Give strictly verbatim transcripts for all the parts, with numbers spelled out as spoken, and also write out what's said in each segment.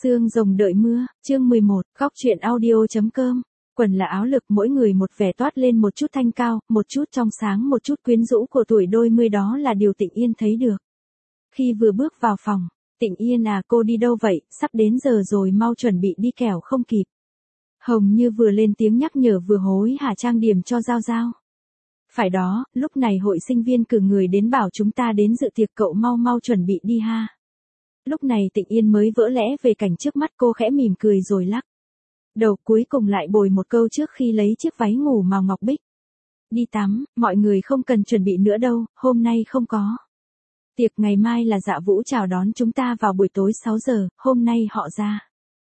Xương rồng đợi mưa, chương mười một, góc truyện audio.com. Quần là áo lực, mỗi người một vẻ toát lên một chút thanh cao, một chút trong sáng, một chút quyến rũ của tuổi đôi mươi, đó là điều Tịnh Yên thấy được. Khi vừa bước vào phòng, Tịnh Yên à, cô đi đâu vậy, sắp đến giờ rồi, mau chuẩn bị đi kẻo không kịp. Hồng Như vừa lên tiếng nhắc nhở vừa hối hả trang điểm cho Giao Giao. Phải đó, lúc này hội sinh viên cử người đến bảo chúng ta đến dự tiệc, cậu mau mau chuẩn bị đi ha. Lúc này Tịnh Yên mới vỡ lẽ về cảnh trước mắt, cô khẽ mỉm cười rồi lắc đầu, cuối cùng lại bồi một câu trước khi lấy chiếc váy ngủ màu ngọc bích. Đi tắm, mọi người không cần chuẩn bị nữa đâu, hôm nay không có tiệc, ngày mai là Dạ Vũ chào đón chúng ta vào buổi tối sáu giờ, hôm nay họ ra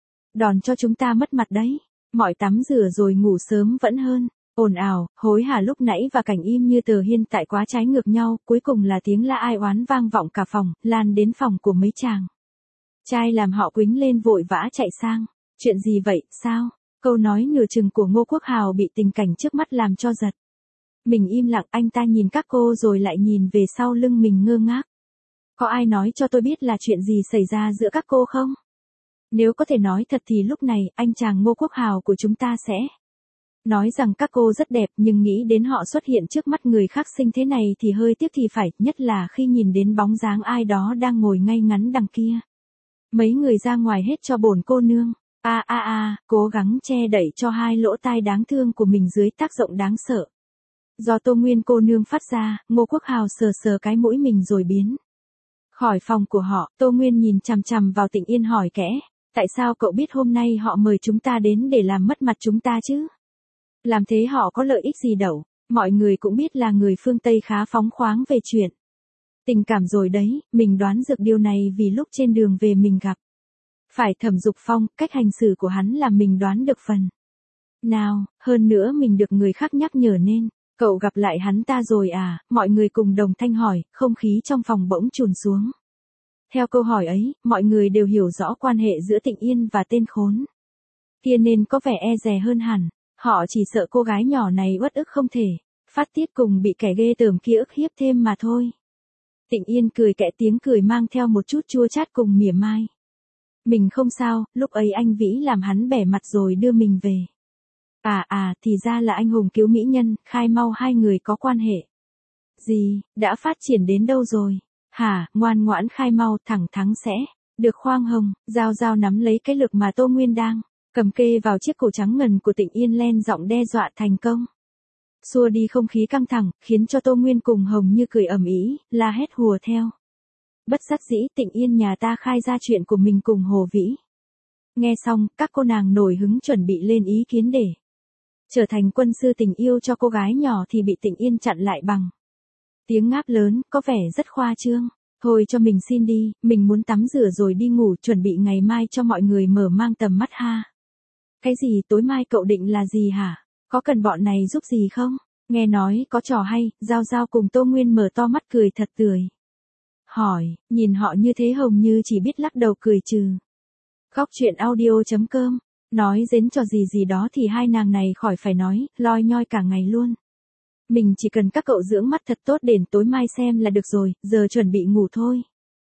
đòn cho chúng ta mất mặt đấy. Mọi tắm rửa rồi ngủ sớm vẫn hơn. Ồn ào, hối hả lúc nãy và cảnh im như tờ hiện tại quá trái ngược nhau, cuối cùng là tiếng la ai oán vang vọng cả phòng, lan đến phòng của mấy chàng trai làm họ quýnh lên vội vã chạy sang. Chuyện gì vậy, sao? Câu nói nửa chừng của Ngô Quốc Hào bị tình cảnh trước mắt làm cho giật mình im lặng, anh ta nhìn các cô rồi lại nhìn về sau lưng mình ngơ ngác. Có ai nói cho tôi biết là chuyện gì xảy ra giữa các cô không? Nếu có thể nói thật thì lúc này, anh chàng Ngô Quốc Hào của chúng ta sẽ nói rằng các cô rất đẹp, nhưng nghĩ đến họ xuất hiện trước mắt người khác sinh thế này thì hơi tiếc thì phải, nhất là khi nhìn đến bóng dáng ai đó đang ngồi ngay ngắn đằng kia. Mấy người ra ngoài hết cho bổn cô nương. A a a, cố gắng che đậy cho hai lỗ tai đáng thương của mình dưới tác động đáng sợ do Tô Nguyên cô nương phát ra. Ngô Quốc Hào sờ sờ cái mũi mình rồi biến khỏi phòng của họ. Tô Nguyên nhìn chằm chằm vào Tịnh Yên hỏi kẽ, tại sao cậu biết hôm nay họ mời chúng ta đến để làm mất mặt chúng ta chứ? Làm thế họ có lợi ích gì đâu? Mọi người cũng biết là người phương Tây khá phóng khoáng về chuyện tình cảm rồi đấy, mình đoán được điều này vì lúc trên đường về mình gặp phải Thẩm Dục Phong, cách hành xử của hắn làm mình đoán được phần nào, hơn nữa mình được người khác nhắc nhở nên, cậu gặp lại hắn ta rồi à? Mọi người cùng đồng thanh hỏi, không khí trong phòng bỗng trùn xuống. Theo câu hỏi ấy, mọi người đều hiểu rõ quan hệ giữa Tịnh Yên và tên khốn kia nên có vẻ e dè hơn hẳn. Họ chỉ sợ cô gái nhỏ này uất ức không thể phát tiết cùng bị kẻ ghê tởm kia ức hiếp thêm mà thôi. Tịnh Yên cười kẽ, tiếng cười mang theo một chút chua chát cùng mỉa mai. Mình không sao, lúc ấy anh Vĩ làm hắn bẻ mặt rồi đưa mình về. À à, thì ra là anh hùng cứu mỹ nhân, khai mau hai người có quan hệ gì, đã phát triển đến đâu rồi? Hả, ngoan ngoãn khai mau, thẳng thắn sẽ được khoang hồng. Giao Giao nắm lấy cái lược mà Tô Nguyên đang cầm kê vào chiếc cổ trắng ngần của Tịnh Yên, len giọng đe dọa thành công xua đi không khí căng thẳng, khiến cho Tô Nguyên cùng Hồng Như cười ầm ĩ, la hét hùa theo. Bất đắc dĩ, Tịnh Yên nhà ta khai ra chuyện của mình cùng Hồ Vĩ. Nghe xong, các cô nàng nổi hứng chuẩn bị lên ý kiến để trở thành quân sư tình yêu cho cô gái nhỏ thì bị Tịnh Yên chặn lại bằng tiếng ngáp lớn, có vẻ rất khoa trương. Thôi cho mình xin đi, mình muốn tắm rửa rồi đi ngủ, chuẩn bị ngày mai cho mọi người mở mang tầm mắt ha. Cái gì, tối mai cậu định là gì hả? Có cần bọn này giúp gì không? Nghe nói có trò hay. Giao Giao cùng Tô Nguyên mở to mắt cười thật tươi. Hỏi, nhìn họ như thế Hồng Như chỉ biết lắc đầu cười trừ. Góc truyện audio.com. Nói dến trò gì gì đó thì hai nàng này khỏi phải nói, loi nhoi cả ngày luôn. Mình chỉ cần các cậu dưỡng mắt thật tốt đến tối mai xem là được rồi, giờ chuẩn bị ngủ thôi.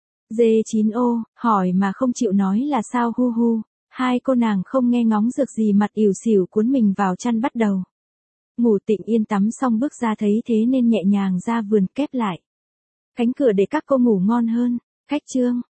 dê chín ô, hỏi mà không chịu nói là sao hu hu. Hai cô nàng không nghe ngóng dược gì, mặt ỉu xỉu cuốn mình vào chăn bắt đầu ngủ. Tịnh Yên tắm xong bước ra thấy thế nên nhẹ nhàng ra vườn, kép lại cánh cửa để các cô ngủ ngon hơn. Khách trương,